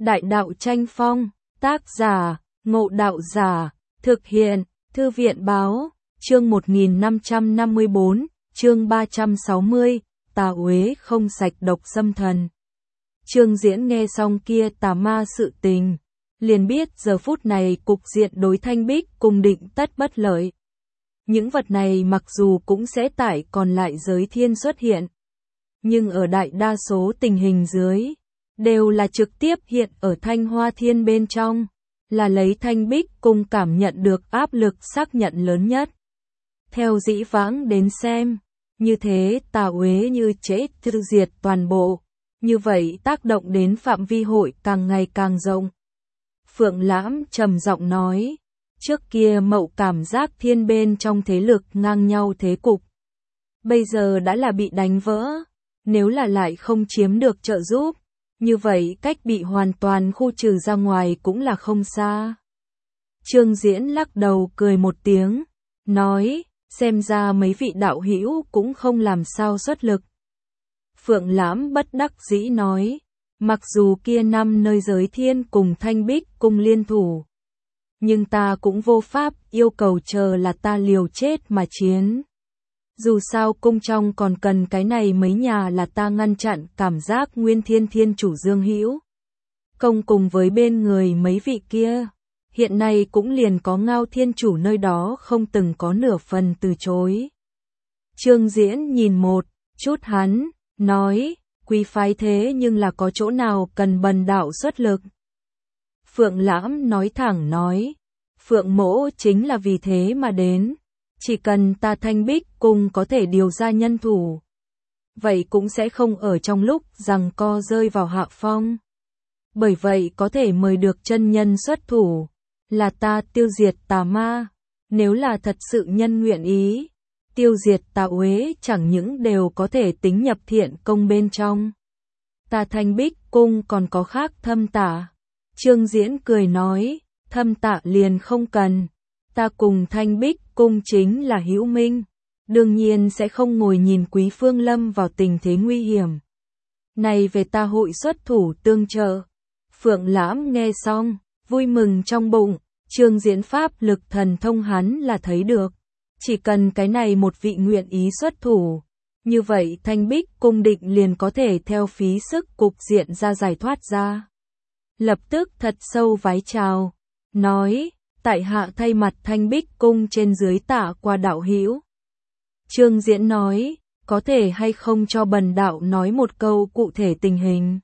Đại đạo tranh phong, tác giả, Ngộ Đạo Giả, thực hiện, Thư viện báo, chương 1554, chương 360, tà uế không sạch độc xâm thần. Trương Diễn nghe xong kia tà ma sự tình, liền biết giờ phút này cục diện đối Thanh Bích cùng Định tất bất lợi. Những vật này mặc dù cũng sẽ tại còn lại giới thiên xuất hiện, nhưng ở đại đa số tình hình dưới, đều là trực tiếp hiện ở Thanh Hoa Thiên bên trong, là lấy Thanh Bích cùng cảm nhận được áp lực xác nhận lớn nhất. Theo dĩ vãng đến xem, như thế tà uế như chế tiêu diệt toàn bộ, như vậy tác động đến phạm vi hội càng ngày càng rộng. Phượng Lãm trầm giọng nói, trước kia Mậu cảm giác thiên bên trong thế lực ngang nhau thế cục. Bây giờ đã là bị đánh vỡ, nếu là lại không chiếm được trợ giúp, như vậy cách bị hoàn toàn khu trừ ra ngoài cũng là không xa. Trương Diễn lắc đầu cười một tiếng, nói, xem ra mấy vị đạo hữu cũng không làm sao xuất lực. Phượng Lãm bất đắc dĩ nói, mặc dù kia năm nơi giới thiên cùng Thanh Bích cùng liên thủ, nhưng ta cũng vô pháp yêu cầu chờ là ta liều chết mà chiến. Dù sao cung trong còn cần cái này mấy nhà là ta ngăn chặn cảm giác Nguyên Thiên Thiên chủ Dương Hữu Công cùng với bên người mấy vị kia, hiện nay cũng liền có Ngao Thiên chủ nơi đó không từng có nửa phần từ chối. Trương Diễn nhìn một chút hắn, nói, quý phái thế nhưng là có chỗ nào cần bần đạo xuất lực. Phượng Lãm nói thẳng nói, Phượng mỗ chính là vì thế mà đến. Chỉ cần ta Thanh Bích cùng có thể điều ra nhân thủ, vậy cũng sẽ không ở trong lúc giằng co rơi vào hạ phong. Bởi vậy có thể mời được chân nhân xuất thủ, là ta tiêu diệt tà ma. Nếu là thật sự nhân nguyện ý, tiêu diệt tà uế chẳng những đều có thể tính nhập thiện công bên trong. Ta Thanh Bích cung còn có khác thâm tả. Trương Diễn cười nói, thâm tả liền không cần. Ta cùng Thanh Bích cung chính là hữu minh, đương nhiên sẽ không ngồi nhìn Quý Phương lâm vào tình thế nguy hiểm. Này về ta hội xuất thủ tương trợ. Phượng Lãm nghe xong, vui mừng trong bụng, Trương Diễn pháp lực thần thông hắn là thấy được. Chỉ cần cái này một vị nguyện ý xuất thủ, như vậy Thanh Bích cung định liền có thể theo phí sức cục diện ra giải thoát ra. Lập tức thật sâu vái chào, nói, tại hạ thay mặt Thanh Bích cung trên dưới tạ qua đạo hữu. Trương Diễn nói, có thể hay không cho bần đạo nói một câu cụ thể tình hình.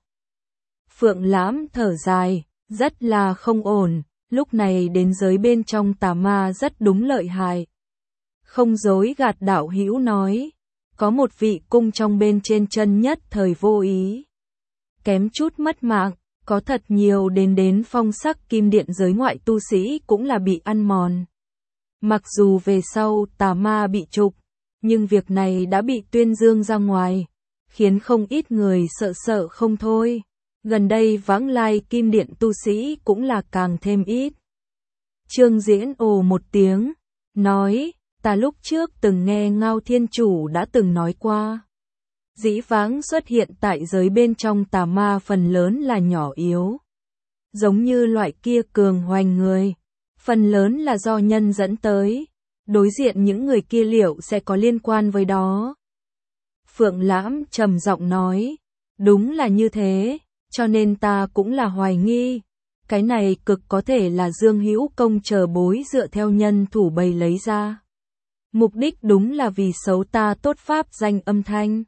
Phượng Lãm thở dài, rất là không ổn, lúc này đến giới bên trong tà ma rất đúng lợi hại. Không dối gạt đạo hữu nói, có một vị cung trong bên trên chân nhất thời vô ý, kém chút mất mạng. Có thật nhiều đến phong sắc kim điện giới ngoại tu sĩ cũng là bị ăn mòn. Mặc dù về sau tà ma bị trục, nhưng việc này đã bị tuyên dương ra ngoài, khiến không ít người sợ không thôi. Gần đây vãng lai kim điện tu sĩ cũng là càng thêm ít. Trương Diễn ồ một tiếng, nói, ta lúc trước từng nghe Ngao Thiên chủ đã từng nói qua. Dĩ vãng xuất hiện tại giới bên trong tà ma phần lớn là nhỏ yếu. Giống như loại kia cường hoành người, phần lớn là do nhân dẫn tới, đối diện những người kia liệu sẽ có liên quan với đó. Phượng Lãm trầm giọng nói, đúng là như thế, cho nên ta cũng là hoài nghi. Cái này cực có thể là Dương Hữu Công chờ bối dựa theo nhân thủ bày lấy ra. Mục đích đúng là vì xấu ta tốt pháp danh âm thanh.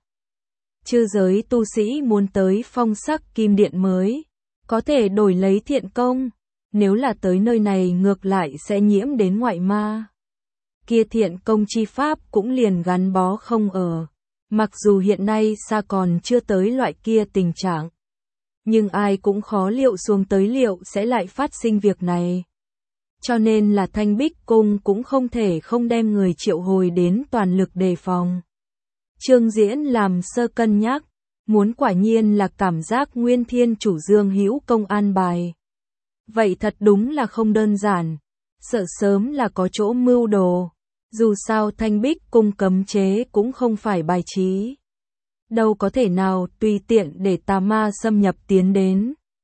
Chư giới tu sĩ muốn tới phong sắc kim điện mới, có thể đổi lấy thiện công, nếu là tới nơi này ngược lại sẽ nhiễm đến ngoại ma. Kia thiện công chi pháp cũng liền gắn bó không ở, mặc dù hiện nay xa còn chưa tới loại kia tình trạng. Nhưng ai cũng khó liệu xuống tới liệu sẽ lại phát sinh việc này. Cho nên là Thanh Bích cung cũng không thể không đem người triệu hồi đến toàn lực đề phòng. Trương Diễn làm sơ cân nhắc, muốn quả nhiên là cảm giác Nguyên Thiên chủ Dương Hữu Công an bài. Vậy thật đúng là không đơn giản, sợ sớm là có chỗ mưu đồ, dù sao Thanh Bích cung cấm chế cũng không phải bài trí. Đâu có thể nào tùy tiện để tà ma xâm nhập tiến đến.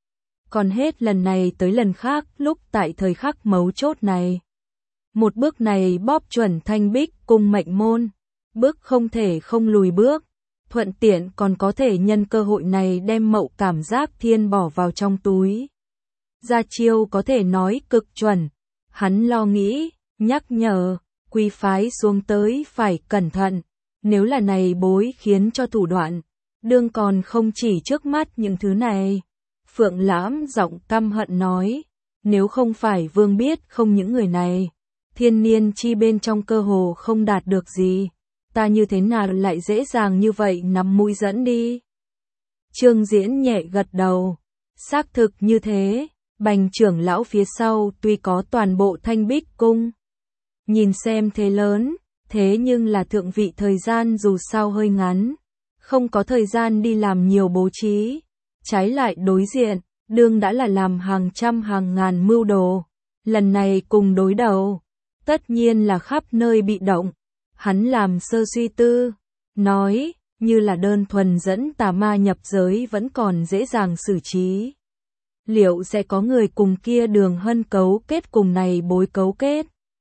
Còn hết lần này tới lần khác lúc tại thời khắc mấu chốt này. Một bước này bóp chuẩn Thanh Bích Cung mệnh môn, bước không thể không lùi bước, thuận tiện còn có thể nhân cơ hội này đem Mậu Cảm Giác Thiên bỏ vào trong túi. Ra chiêu có thể nói cực chuẩn, hắn lo nghĩ, nhắc nhở, quý phái xuống tới phải cẩn thận, nếu là này bối khiến cho thủ đoạn, đương còn không chỉ trước mắt những thứ này. Phượng Lãm giọng căm hận nói, nếu không phải Vương biết không những người này, thiên niên chi bên trong cơ hồ không đạt được gì, ta như thế nào lại dễ dàng như vậy nắm mũi dẫn đi. Trương Diễn nhẹ gật đầu, xác thực như thế, Bành trưởng lão phía sau tuy có toàn bộ Thanh Bích Cung. Nhìn xem thế lớn, thế nhưng là thượng vị thời gian dù sao hơi ngắn, không có thời gian đi làm nhiều bố trí. Trái lại đối diện, đương đã là làm hàng trăm hàng ngàn mưu đồ, lần này cùng đối đầu, tất nhiên là khắp nơi bị động. Hắn làm sơ suy tư, nói, như là đơn thuần dẫn tà ma nhập giới vẫn còn dễ dàng xử trí. Liệu sẽ có người cùng kia Đường Hân cấu kết cùng này bối cấu kết?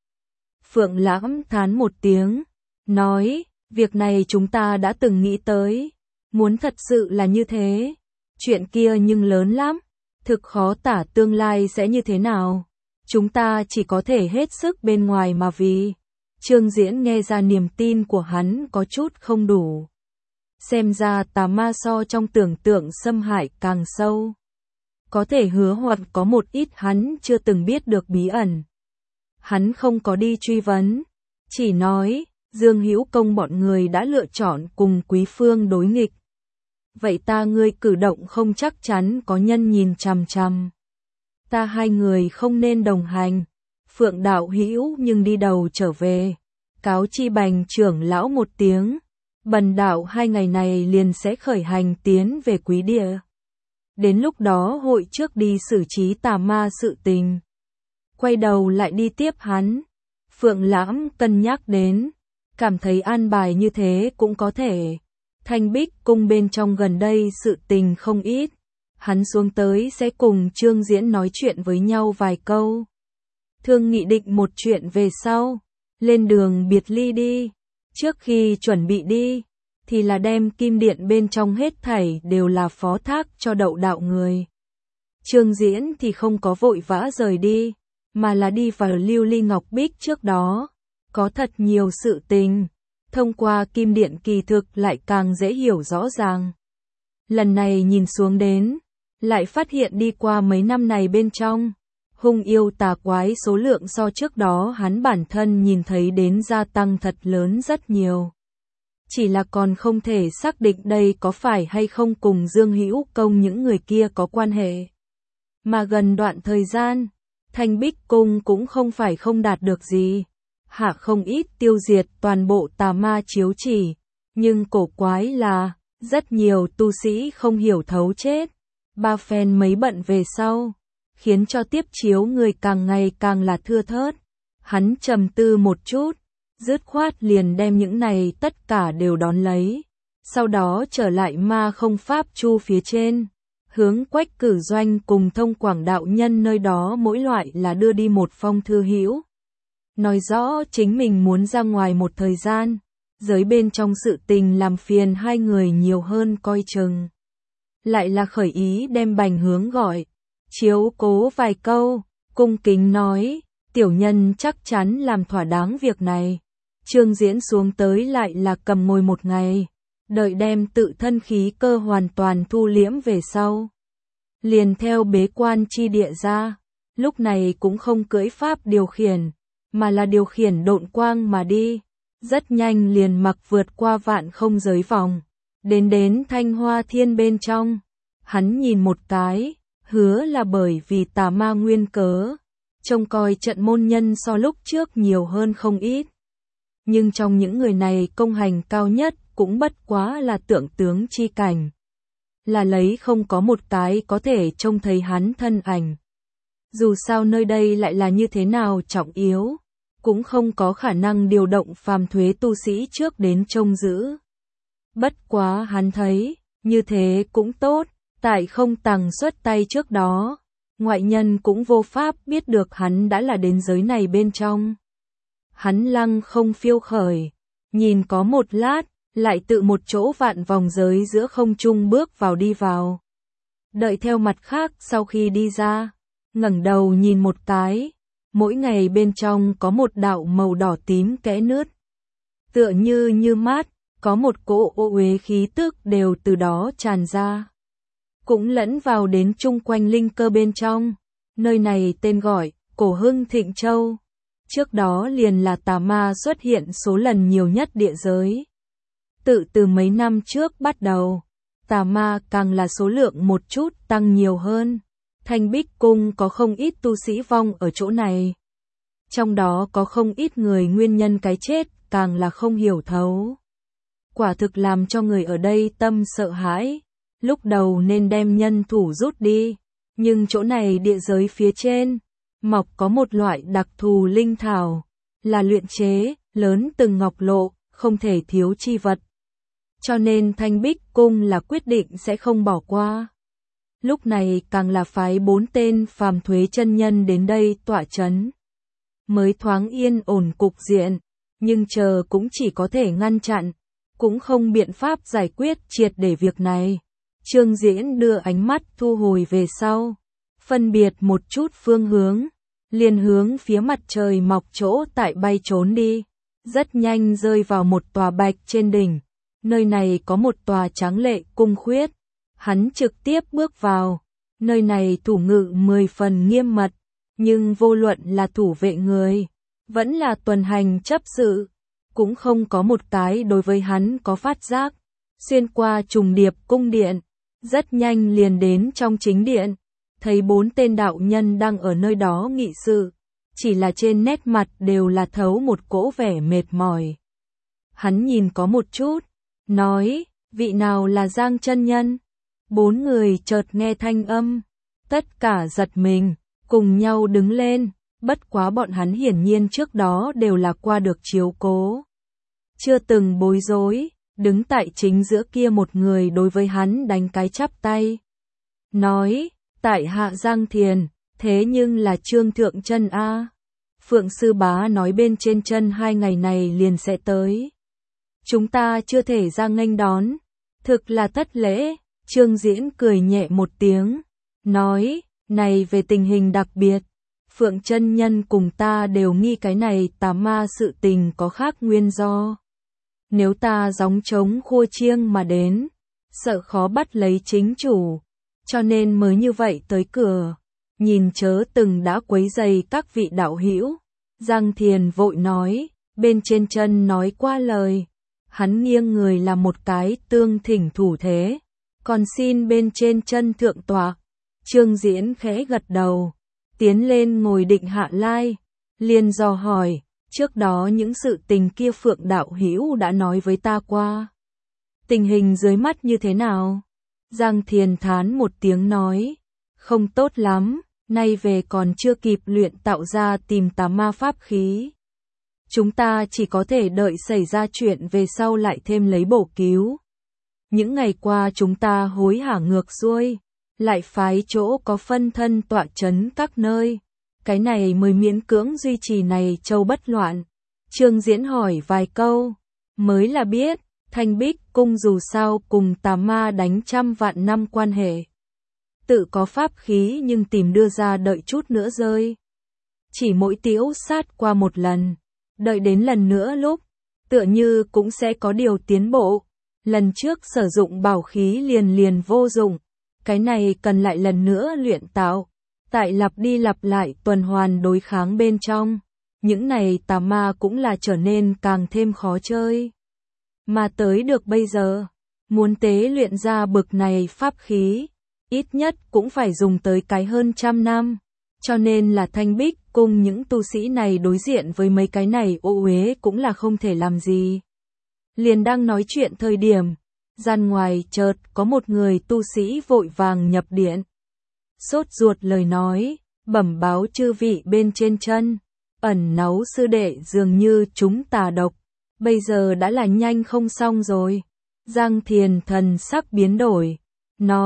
Phượng Lãm thán một tiếng, nói, việc này chúng ta đã từng nghĩ tới, muốn thật sự là như thế. Chuyện kia nhưng lớn lắm, thực khó tả tương lai sẽ như thế nào. Chúng ta chỉ có thể hết sức bên ngoài mà vì. Trương Diễn nghe ra niềm tin của hắn có chút không đủ. Xem ra tà ma so trong tưởng tượng xâm hại càng sâu. Có thể hứa hoặc có một ít hắn chưa từng biết được bí ẩn. Hắn không có đi truy vấn, chỉ nói, Dương Hữu Công bọn người đã lựa chọn cùng Quý Phương đối nghịch. Vậy ta ngươi cử động không chắc chắn có nhân nhìn chằm chằm. Ta hai người không nên đồng hành. Phượng đạo hữu nhưng đi đầu trở về. Cáo chi Bành trưởng lão một tiếng. Bần đạo 2 ngày này liền sẽ khởi hành tiến về Quý Địa. Đến lúc đó hội trước đi xử trí tà ma sự tình. Quay đầu lại đi tiếp hắn. Phượng Lãm cân nhắc đến. Cảm thấy an bài như thế cũng có thể. Thanh Bích Cung bên trong gần đây sự tình không ít. Hắn xuống tới sẽ cùng Trương Diễn nói chuyện với nhau vài câu. Thương nghị định một chuyện về sau. Lên đường biệt ly đi. Trước khi chuẩn bị đi, thì là đem kim điện bên trong hết thảy đều là phó thác cho Đậu đạo người. Trương Diễn thì không có vội vã rời đi, mà là đi vào Lưu Ly Ngọc Bích trước đó. Có thật nhiều sự tình. Thông qua kim điện kỳ thực lại càng dễ hiểu rõ ràng. Lần này nhìn xuống đến, lại phát hiện đi qua mấy năm này bên trong, hung yêu tà quái số lượng so trước đó hắn bản thân nhìn thấy đến gia tăng thật lớn rất nhiều. Chỉ là còn không thể xác định đây có phải hay không cùng Dương Hữu Công những người kia có quan hệ. Mà gần đoạn thời gian, Thanh Bích Cung cũng không phải không đạt được gì. Hạ không ít tiêu diệt toàn bộ tà ma chiếu chỉ, nhưng cổ quái là, rất nhiều tu sĩ không hiểu thấu chết. Ba phen mấy bận về sau, khiến cho tiếp chiếu người càng ngày càng là thưa thớt. Hắn trầm tư một chút, dứt khoát liền đem những này tất cả đều đón lấy. Sau đó trở lại Ma Không Pháp Chu phía trên, hướng Quách Cử Doanh cùng Thông Quảng đạo nhân nơi đó mỗi loại là đưa đi một phong thư hữu. Nói rõ chính mình muốn ra ngoài một thời gian, giới bên trong sự tình làm phiền hai người nhiều hơn coi chừng. Lại là khởi ý đem Bành Hướng gọi, chiếu cố vài câu, cung kính nói, tiểu nhân chắc chắn làm thỏa đáng việc này. Trương Diễn xuống tới lại là cầm ngồi một ngày, đợi đem tự thân khí cơ hoàn toàn thu liễm về sau. Liền theo bế quan chi địa ra, lúc này cũng không cưỡi pháp điều khiển, mà là điều khiển độn quang mà đi, rất nhanh liền mặc vượt qua vạn không giới vòng, đến Thanh Hoa Thiên bên trong. Hắn nhìn một cái, hứa là bởi vì tà ma nguyên cớ, trông coi trận môn nhân so lúc trước nhiều hơn không ít. Nhưng trong những người này công hành cao nhất cũng bất quá là tượng tướng chi cảnh. Là lấy không có một cái có thể trông thấy hắn thân ảnh. Dù sao nơi đây lại là như thế nào trọng yếu, cũng không có khả năng điều động phàm thuế tu sĩ trước đến trông giữ. Bất quá hắn thấy, như thế cũng tốt, Tại không tàng xuất tay trước đó, ngoại nhân cũng vô pháp biết được hắn đã là đến giới này bên trong. Hắn lăng không phiêu khởi, nhìn có một lát, lại tự một chỗ vạn vòng giới giữa không trung bước vào đi vào. Đợi theo mặt khác sau khi đi ra, ngẩng đầu nhìn một cái, mỗi ngày bên trong có một đạo màu đỏ tím kẽ nứt. Tựa như mát, có một cỗ ô uế khí tức đều từ đó tràn ra. Cũng lẫn vào đến chung quanh linh cơ bên trong, nơi này tên gọi, Cổ Hưng Thịnh Châu. Trước đó liền là tà ma xuất hiện số lần nhiều nhất địa giới. Từ mấy năm trước bắt đầu, tà ma càng là số lượng một chút tăng nhiều hơn. Thanh Bích Cung có không ít tu sĩ vong ở chỗ này. Trong đó có không ít người nguyên nhân cái chết càng là không hiểu thấu. Quả thực làm cho người ở đây tâm sợ hãi. Lúc đầu nên đem nhân thủ rút đi, nhưng chỗ này địa giới phía trên, mọc có một loại đặc thù linh thảo, là luyện chế, lớn từng ngọc lộ, không thể thiếu chi vật. Cho nên Thanh Bích Cung là quyết định sẽ không bỏ qua. Lúc này càng là phái 4 tên phàm thuế chân nhân đến đây tọa chấn. Mới thoáng yên ổn cục diện, nhưng chờ cũng chỉ có thể ngăn chặn, cũng không biện pháp giải quyết triệt để việc này. Trương Diễn đưa ánh mắt thu hồi về sau, phân biệt một chút phương hướng, liền hướng phía mặt trời mọc chỗ tại bay trốn đi, rất nhanh rơi vào một tòa bạch trên đỉnh, nơi này có một tòa tráng lệ cung khuyết, hắn trực tiếp bước vào, nơi này thủ ngự 10 phần nghiêm mật, nhưng vô luận là thủ vệ người, vẫn là tuần hành chấp sự, cũng không có một cái đối với hắn có phát giác, xuyên qua trùng điệp cung điện. Rất nhanh liền đến trong chính điện, thấy 4 tên đạo nhân đang ở nơi đó nghị sự, chỉ là trên nét mặt đều là thấu một cỗ vẻ mệt mỏi. Hắn nhìn có một chút, nói, vị nào là Giang chân nhân? 4 người chợt nghe thanh âm, tất cả giật mình, cùng nhau đứng lên, bất quá bọn hắn hiển nhiên trước đó đều là qua được chiếu cố. Chưa từng bối rối. Đứng tại chính giữa kia một người đối với hắn đánh cái chắp tay. Nói, tại hạ Giang Thiền, thế nhưng là Trương Thượng Chân a. Phượng Sư Bá nói bên trên chân 2 ngày này liền sẽ tới. Chúng ta chưa thể ra nghênh đón, thực là thất lễ. Trương Diễn cười nhẹ một tiếng, nói, này về tình hình đặc biệt, Phượng chân nhân cùng ta đều nghi cái này tà ma sự tình có khác nguyên do. Nếu ta gióng trống khua chiêng mà đến, sợ khó bắt lấy chính chủ, cho nên mới như vậy tới cửa, nhìn chớ từng đã quấy rầy các vị đạo hữu. Giang Thiền vội nói, bên trên chân nói qua lời, hắn nghiêng người là một cái tương thỉnh thủ thế, còn xin bên trên chân thượng tọa. Trương Diễn khẽ gật đầu, tiến lên ngồi định hạ lai, liền dò hỏi. Trước đó những sự tình kia Phượng đạo hữu đã nói với ta qua. Tình hình dưới mắt như thế nào? Giang Thiền thán một tiếng nói, không tốt lắm, nay về còn chưa kịp luyện tạo ra tìm tà ma pháp khí. Chúng ta chỉ có thể đợi xảy ra chuyện về sau lại thêm lấy bổ cứu. Những ngày qua chúng ta hối hả ngược xuôi, lại phái chỗ có phân thân tọa chấn các nơi. Cái này mới miễn cưỡng duy trì này châu bất loạn. Trương Diễn hỏi vài câu, mới là biết, Thanh Bích Cung dù sao cùng tà ma đánh trăm vạn năm quan hệ. Tự có pháp khí nhưng tìm đưa ra đợi chút nữa rơi. Chỉ mỗi tiễu sát qua một lần, đợi đến lần nữa lúc, tựa như cũng sẽ có điều tiến bộ. Lần trước sử dụng bảo khí liền vô dụng, cái này cần lại lần nữa luyện tạo. Tại lặp đi lặp lại tuần hoàn đối kháng bên trong, những này tà ma cũng là trở nên càng thêm khó chơi. Mà tới được bây giờ, muốn tế luyện ra bực này pháp khí, ít nhất cũng phải dùng tới cái hơn 100 năm. Cho nên là Thanh Bích cùng những tu sĩ này đối diện với mấy cái này ô uế cũng là không thể làm gì. Liền đang nói chuyện thời điểm, gian ngoài chợt có một người tu sĩ vội vàng nhập điện. Sốt ruột lời nói, bẩm báo chư vị bên trên chân, ẩn náu sư đệ dường như chúng tà độc, bây giờ đã là nhanh không xong rồi. Giang Thiền thần sắc biến đổi, nói,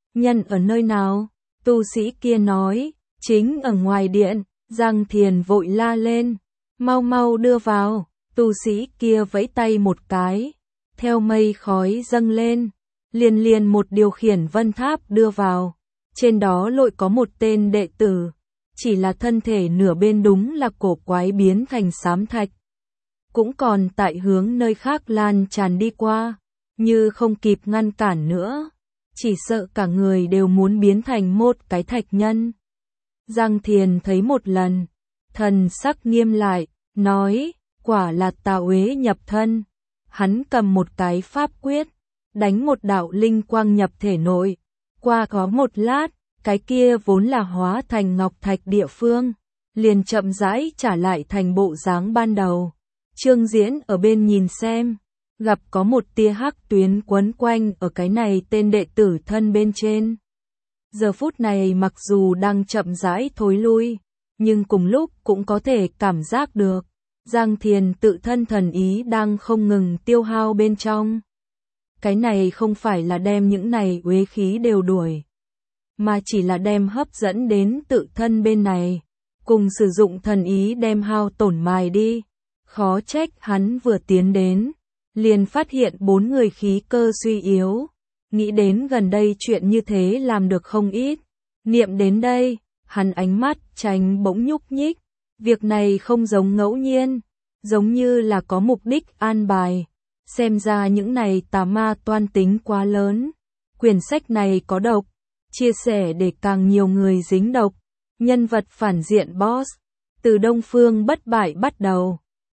Nhân ở nơi nào? Tu sĩ kia nói, chính ở ngoài điện. Giang Thiền vội la lên, mau mau đưa vào. Tu sĩ kia vẫy tay một cái, theo mây khói dâng lên, liền liền một điều khiển vân tháp đưa vào. Trên đó lội có một tên đệ tử, chỉ là thân thể nửa bên đúng là cổ quái biến thành xám thạch. Cũng còn tại hướng nơi khác lan tràn đi qua, như không kịp ngăn cản nữa, chỉ sợ cả người đều muốn biến thành một cái thạch nhân. Giang Thiền thấy một lần, thần sắc nghiêm lại, nói, quả là tà uế nhập thân. Hắn cầm một cái pháp quyết, đánh một đạo linh quang nhập thể nội. Qua có một lát, cái kia vốn là hóa thành ngọc thạch địa phương, liền chậm rãi trả lại thành bộ dáng ban đầu. Trương Diễn ở bên nhìn xem, gặp có một tia hắc tuyến quấn quanh ở cái này tên đệ tử thân bên trên. Giờ phút này mặc dù đang chậm rãi thối lui, nhưng cùng lúc cũng có thể cảm giác được, Giang Thiền tự thân thần ý đang không ngừng tiêu hao bên trong. Cái này không phải là đem những này uế khí đều đuổi, mà chỉ là đem hấp dẫn đến tự thân bên này, cùng sử dụng thần ý đem hao tổn mài đi. Khó trách hắn vừa tiến đến, liền phát hiện 4 người khí cơ suy yếu. Nghĩ đến gần đây chuyện như thế làm được không ít. Niệm đến đây, hắn ánh mắt tránh bỗng nhúc nhích. Việc này không giống ngẫu nhiên, giống như là có mục đích an bài. Xem ra những này tà ma toan tính quá lớn. Quyển sách này có độc, chia sẻ để càng nhiều người dính độc. Nhân vật phản diện boss, từ Đông Phương bất bại bắt đầu.